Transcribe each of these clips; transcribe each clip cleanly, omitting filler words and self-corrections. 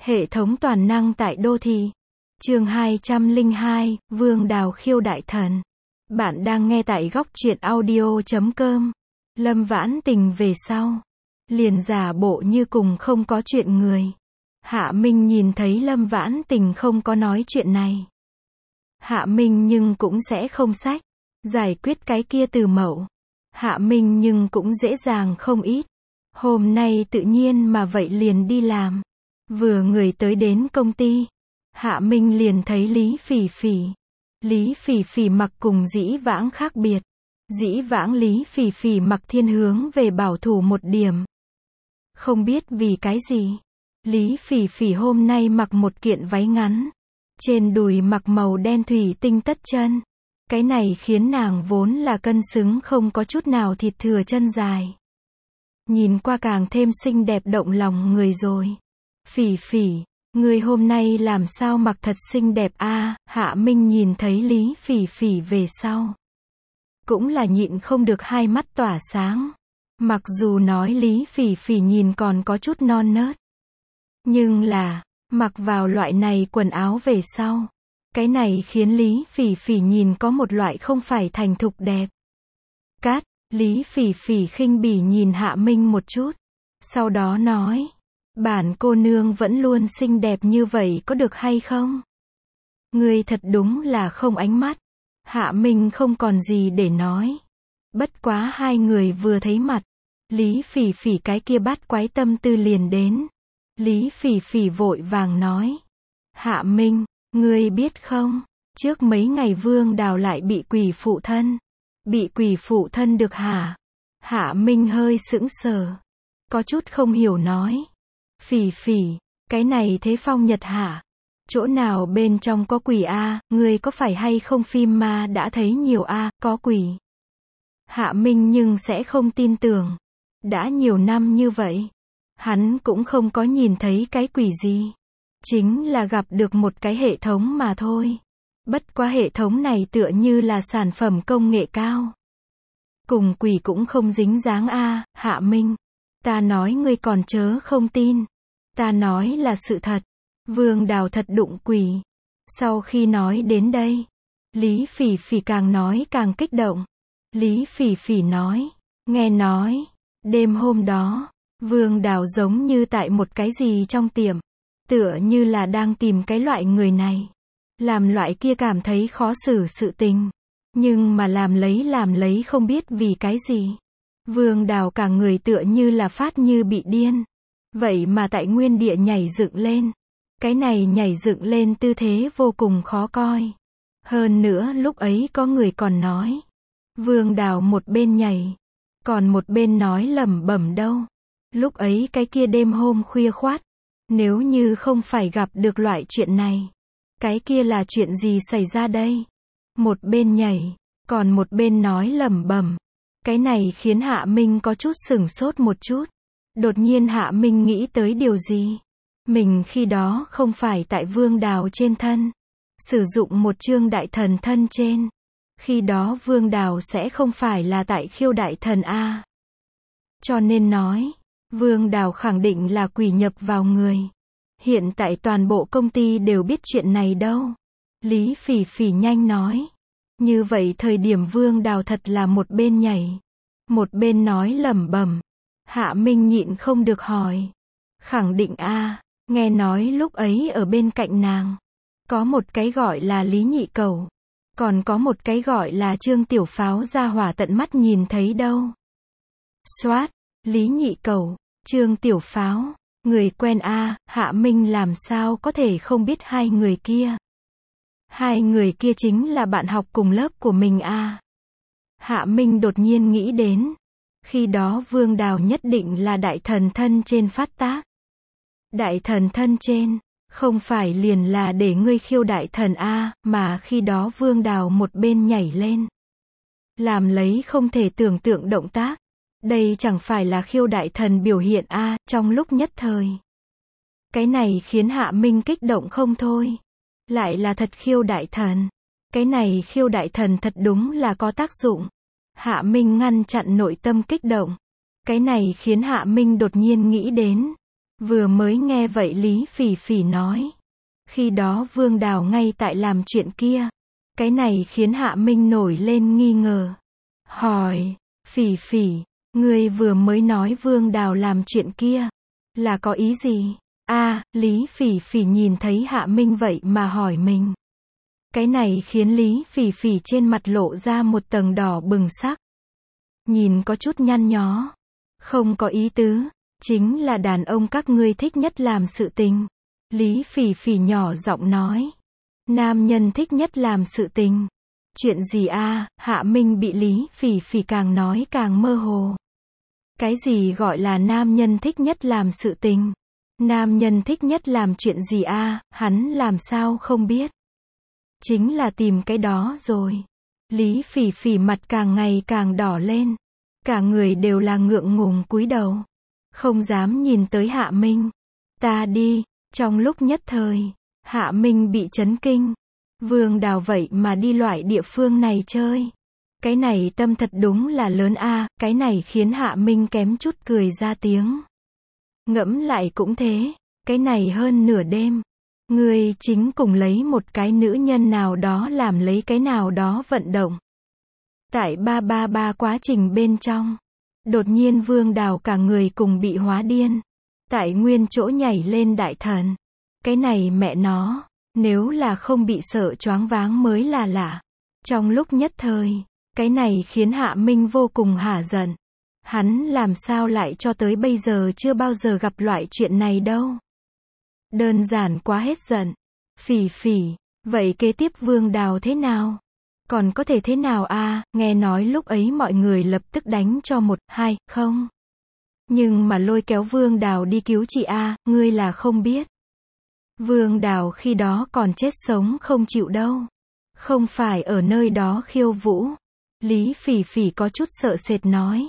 Hệ thống toàn năng tại đô thị. Chương 202, Vương Đào khiêu đại thần. Bạn đang nghe tại góc truyện audio.com. Lâm Vãn Tình về sau, liền giả bộ như cùng không có chuyện người. Hạ Minh nhìn thấy Lâm Vãn Tình không có nói chuyện này. Hạ Minh nhưng cũng sẽ không sách, giải quyết cái kia từ mẫu. Hạ Minh nhưng cũng dễ dàng không ít. Hôm nay tự nhiên mà vậy liền đi làm. Vừa người tới đến công ty, Hạ Minh liền thấy Lý Phỉ Phỉ. Lý Phỉ Phỉ mặc cùng dĩ vãng khác biệt. Dĩ vãng Lý Phỉ Phỉ mặc thiên hướng về bảo thủ một điểm. Không biết vì cái gì, Lý Phỉ Phỉ hôm nay mặc một kiện váy ngắn, trên đùi mặc màu đen thủy tinh tất chân. Cái này khiến nàng vốn là cân xứng không có chút nào thịt thừa chân dài, nhìn qua càng thêm xinh đẹp động lòng người rồi. Phỉ Phỉ, người hôm nay làm sao mặc thật xinh đẹp a. Hạ Minh nhìn thấy Lý Phỉ Phỉ về sau, cũng là nhịn không được hai mắt tỏa sáng. Mặc dù nói Lý Phỉ Phỉ nhìn còn có chút non nớt, nhưng là, mặc vào loại này quần áo về sau, cái này khiến Lý Phỉ Phỉ nhìn có một loại không phải thành thục đẹp. Cát, Lý Phỉ Phỉ khinh bỉ nhìn Hạ Minh một chút, sau đó nói, bản cô nương vẫn luôn xinh đẹp như vậy có được hay không? Ngươi thật đúng là không ánh mắt. Hạ Minh không còn gì để nói. Bất quá hai người vừa thấy mặt, Lý Phỉ Phỉ cái kia bát quái tâm tư liền đến. Lý Phỉ Phỉ vội vàng nói, Hạ Minh, ngươi biết không, trước mấy ngày Vương Đào lại bị quỷ phụ thân. Bị quỷ phụ thân được hả? Hạ Minh hơi sững sờ, có chút không hiểu nói, Phỉ Phỉ, cái này thế phong nhật hả? Chỗ nào bên trong có quỷ a? Ngươi có phải hay không phim ma đã thấy nhiều a, có quỷ? Hạ Minh nhưng sẽ không tin tưởng. Đã nhiều năm như vậy, hắn cũng không có nhìn thấy cái quỷ gì. Chính là gặp được một cái hệ thống mà thôi. Bất quá hệ thống này tựa như là sản phẩm công nghệ cao. Cùng quỷ cũng không dính dáng a. Hạ Minh, ta nói ngươi còn chớ không tin. Ta nói là sự thật. Vương Đào thật đụng quỷ. Sau khi nói đến đây, Lý Phỉ Phỉ càng nói càng kích động. Lý Phỉ Phỉ nói, nghe nói, đêm hôm đó, Vương Đào giống như tại một cái gì trong tiệm, tựa như là đang tìm cái loại người này, làm loại kia cảm thấy khó xử sự tình, nhưng mà làm lấy không biết vì cái gì. Vương Đào cả người tựa như là phát như bị điên, vậy mà tại nguyên địa nhảy dựng lên. Cái này nhảy dựng lên tư thế vô cùng khó coi. Hơn nữa lúc ấy có người còn nói, Vương Đào một bên nhảy, còn một bên nói lẩm bẩm đâu. Lúc ấy cái kia đêm hôm khuya khoắt, nếu như không phải gặp được loại chuyện này, cái kia là chuyện gì xảy ra đây? Một bên nhảy, còn một bên nói lẩm bẩm. Cái này khiến Hạ Minh có chút sửng sốt một chút. Đột nhiên Hạ Minh nghĩ tới điều gì? Mình khi đó không phải tại Vương Đào trên thân, sử dụng một chương đại thần thân trên. Khi đó Vương Đào sẽ không phải là tại khiêu đại thần a. Cho nên nói, Vương Đào khẳng định là quỷ nhập vào người. Hiện tại toàn bộ công ty đều biết chuyện này đâu. Lý Phỉ Phỉ nhanh nói. Như vậy thời điểm Vương Đào thật là một bên nhảy, một bên nói lẩm bẩm. Hạ Minh nhịn không được hỏi, khẳng định a. Nghe nói lúc ấy ở bên cạnh nàng, có một cái gọi là Lý Nhị Cẩu, còn có một cái gọi là Trương Tiểu Pháo ra hỏa tận mắt nhìn thấy đâu. Soát, Lý Nhị Cẩu, Trương Tiểu Pháo, người quen a. Hạ Minh làm sao có thể không biết hai người kia. Hai người kia chính là bạn học cùng lớp của mình a. Hạ Minh đột nhiên nghĩ đến, khi đó Vương Đào nhất định là đại thần thân trên phát tác. Đại thần thân trên, không phải liền là để ngươi khiêu đại thần a, mà khi đó Vương Đào một bên nhảy lên, làm lấy không thể tưởng tượng động tác. Đây chẳng phải là khiêu đại thần biểu hiện a. Trong lúc nhất thời, cái này khiến Hạ Minh kích động không thôi. Lại là thật khiêu đại thần. Cái này khiêu đại thần thật đúng là có tác dụng. Hạ Minh ngăn chặn nội tâm kích động. Cái này khiến Hạ Minh đột nhiên nghĩ đến, Vừa mới nghe vậy Lý Phỉ Phỉ nói. Khi đó Vương Đào ngay tại làm chuyện kia. Cái này khiến Hạ Minh nổi lên nghi ngờ. Hỏi, Phỉ Phỉ, ngươi vừa mới nói Vương Đào làm chuyện kia. Là có ý gì? Lý Phỉ Phỉ nhìn thấy Hạ Minh vậy mà hỏi mình. Cái này khiến Lý Phỉ Phỉ trên mặt lộ ra một tầng đỏ bừng sắc. Nhìn có chút nhăn nhó. Không có ý tứ, chính là đàn ông các ngươi thích nhất làm sự tình. Lý Phỉ Phỉ nhỏ giọng nói. Nam nhân thích nhất làm sự tình. Chuyện gì Hạ Minh bị Lý Phỉ Phỉ càng nói càng mơ hồ. Cái gì gọi là nam nhân thích nhất làm sự tình? Nam nhân thích nhất làm chuyện gì hắn làm sao không biết? Chính là tìm cái đó rồi. Lý Phỉ Phỉ mặt càng ngày càng đỏ lên. Cả người đều là ngượng ngùng cúi đầu. Không dám nhìn tới Hạ Minh. Ta đi. Trong lúc nhất thời, Hạ Minh bị chấn kinh. Vương Đào vậy mà đi loại địa phương này chơi. Cái này tâm thật đúng là lớn cái này khiến Hạ Minh kém chút cười ra tiếng. Ngẫm lại cũng thế, cái này hơn nửa đêm. Ngươi chính cùng lấy một cái nữ nhân nào đó làm lấy cái nào đó vận động. Tại ba quá trình bên trong, đột nhiên Vương Đào cả người cùng bị hóa điên. Tại nguyên chỗ nhảy lên đại thần. Cái này mẹ nó, nếu là không bị sợ choáng váng mới là lạ. Trong lúc nhất thời, cái này khiến Hạ Minh vô cùng hả giận. Hắn làm sao lại cho tới bây giờ chưa bao giờ gặp loại chuyện này đâu. Đơn giản quá hết giận. Phỉ Phỉ, vậy kế tiếp Vương Đào thế nào? Còn có thể thế nào nghe nói lúc ấy mọi người lập tức đánh cho 1-2, không? Nhưng mà lôi kéo Vương Đào đi cứu chị ngươi là không biết. Vương Đào khi đó còn chết sống không chịu đâu. Không phải ở nơi đó khiêu vũ. Lý Phỉ Phỉ có chút sợ sệt nói.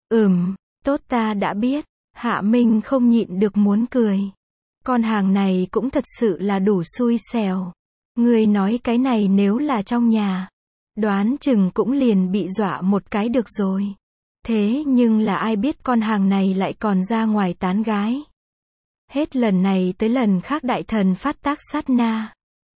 Tốt ta đã biết. Hạ Minh không nhịn được muốn cười. Con hàng này cũng thật sự là đủ xui xẻo. Người nói cái này nếu là trong nhà, đoán chừng cũng liền bị dọa một cái được rồi. Thế nhưng là ai biết con hàng này lại còn ra ngoài tán gái. Hết lần này tới lần khác đại thần phát tác sát na.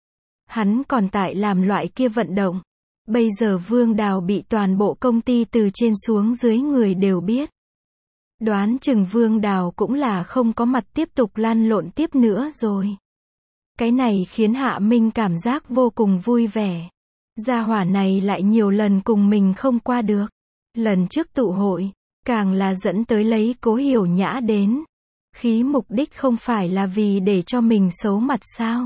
Hắn còn tại làm loại kia vận động. Bây giờ Vương Đào bị toàn bộ công ty từ trên xuống dưới người đều biết. Đoán chừng Vương Đào cũng là không có mặt tiếp tục lăn lộn tiếp nữa rồi. Cái này khiến Hạ Minh cảm giác vô cùng vui vẻ. Gia hỏa này lại nhiều lần cùng mình không qua được. Lần trước tụ hội, càng là dẫn tới lấy Cố Hiểu Nhã đến. Khí mục đích không phải là vì để cho mình xấu mặt sao?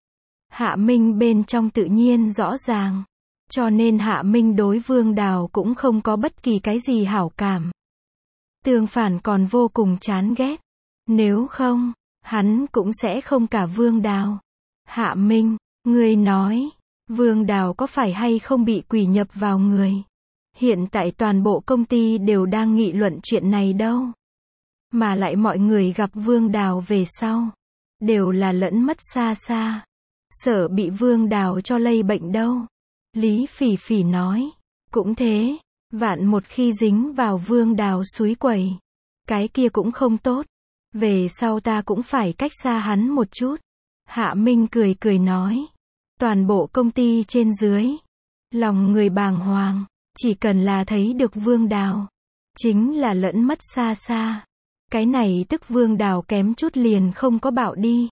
Hạ Minh bên trong tự nhiên rõ ràng. Cho nên Hạ Minh đối Vương Đào cũng không có bất kỳ cái gì hảo cảm. Tương phản còn vô cùng chán ghét. Nếu không, hắn cũng sẽ không cả Vương Đào. Hạ Minh, ngươi nói, Vương Đào có phải hay không bị quỷ nhập vào người? Hiện tại toàn bộ công ty đều đang nghị luận chuyện này đâu. Mà lại mọi người gặp Vương Đào về sau, đều là lẫn mất xa xa. Sợ bị Vương Đào cho lây bệnh đâu. Lý Phỉ Phỉ nói, cũng thế, vạn một khi dính vào Vương Đào xúi quẩy, cái kia cũng không tốt. Về sau ta cũng phải cách xa hắn một chút. Hạ Minh cười cười nói, toàn bộ công ty trên dưới, lòng người bàng hoàng, chỉ cần là thấy được Vương Đào, chính là lẫn mất xa xa. Cái này tức Vương Đào kém chút liền không có bạo đi.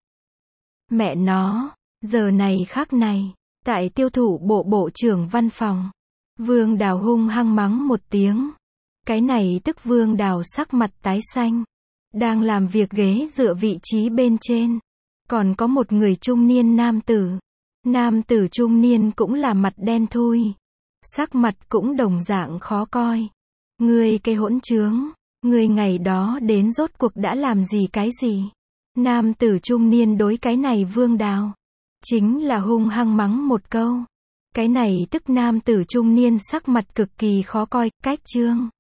Mẹ nó, giờ này khắc này, tại tiêu thụ bộ bộ trưởng văn phòng, Vương Đào hung hăng mắng một tiếng. Cái này tức Vương Đào sắc mặt tái xanh. Đang làm việc ghế dựa vị trí bên trên. Còn có một người trung niên nam tử. Nam tử trung niên cũng là mặt đen thui. Sắc mặt cũng đồng dạng khó coi. Ngươi cái hỗn trướng. Ngươi ngày đó đến rốt cuộc đã làm gì cái gì? Nam tử trung niên đối cái này Vương Đào. Chính là hung hăng mắng một câu. Cái này tức nam tử trung niên sắc mặt cực kỳ khó coi, cách trương.